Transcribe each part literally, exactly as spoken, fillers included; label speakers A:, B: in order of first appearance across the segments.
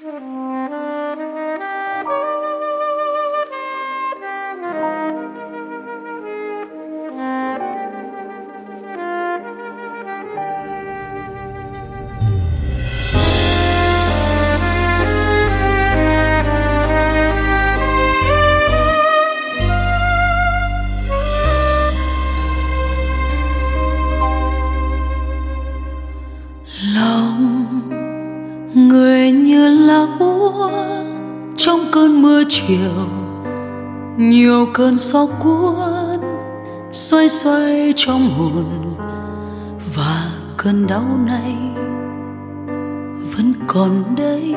A: Người như lá úa trong cơn mưa chiều, nhiều cơn gió cuốn xoay xoay trong hồn, và cơn đau này vẫn còn đây.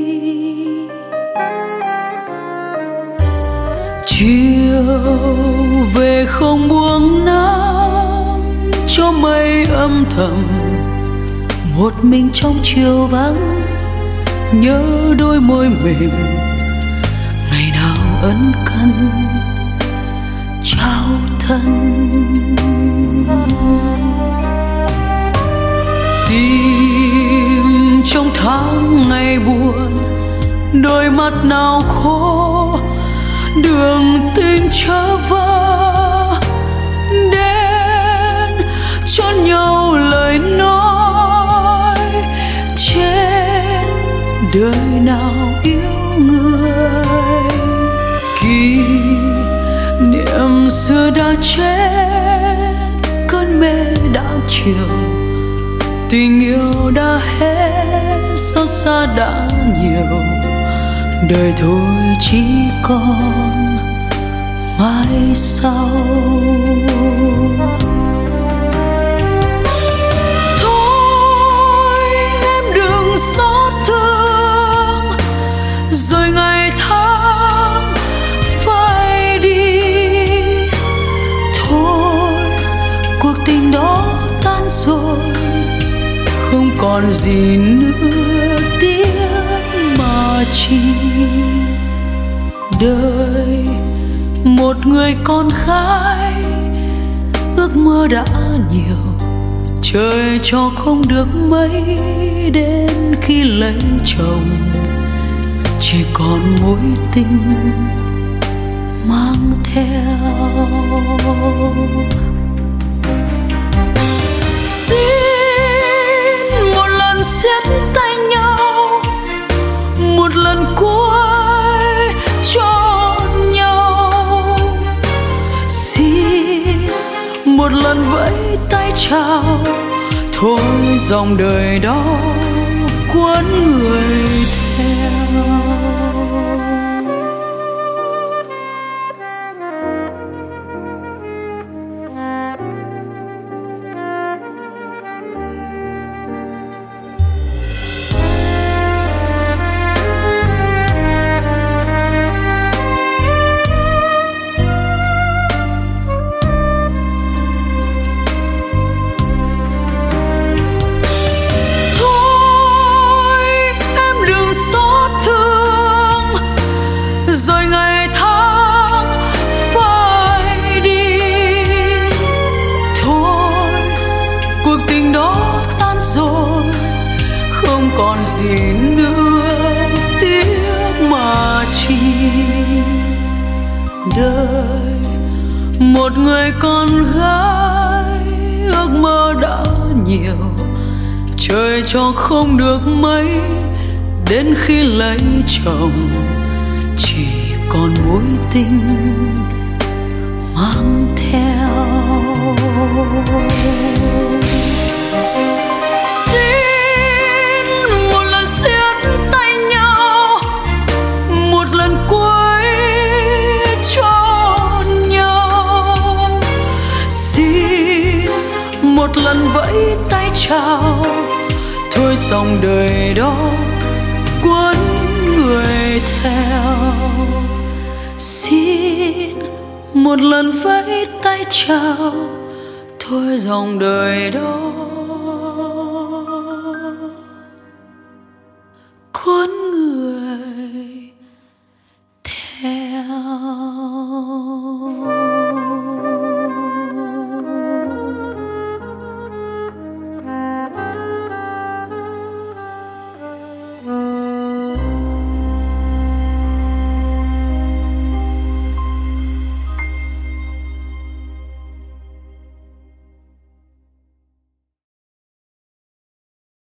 A: Chiều về không buông nắng cho mây âm thầm, một mình trong chiều vắng nhớ đôi môi mềm ngày nào ân cần trao thân. Tìm trong tháng ngày buồn, đôi mắt nào khô, đường tình trở vỡ đến cho nhau lời nói. Trên đời nào yêu người, kỷ niệm xưa đã chết, cơn mê đã chiều, tình yêu đã hết, xót xa đã nhiều, đời thôi chỉ còn mai sau. Thôi em đừng xót thương, rồi ngày tháng phai đi. Thôi cuộc tình đó tan rồi, không còn gì nữa tiếc mà chi. Đời một người con gái, ước mơ đã nhiều, trời cho không được mấy, đến khi lấy chồng chỉ còn mối tình mang theo. Xin một lần siết tay nhau, một lần cuối cho nhau. Xin một lần vẫy tay chào, thôi dòng đời đó cuốn người theo. Rồi ngày tháng phai đi. Thôi cuộc tình đó tan rồi, không còn gì nữa tiếc mà chi. Đời một người con gái, ước mơ đã nhiều, trời cho không được mấy, đến khi lấy chồng chỉ còn mối tình mang theo. Xin một lần siết tay nhau, một lần cuối cho nhau. Xin một lần vẫy tay chào, thôi dòng đời đó cuốn người theo. Xin một lần vẫy tay chào, thôi dòng đời đó cuốn người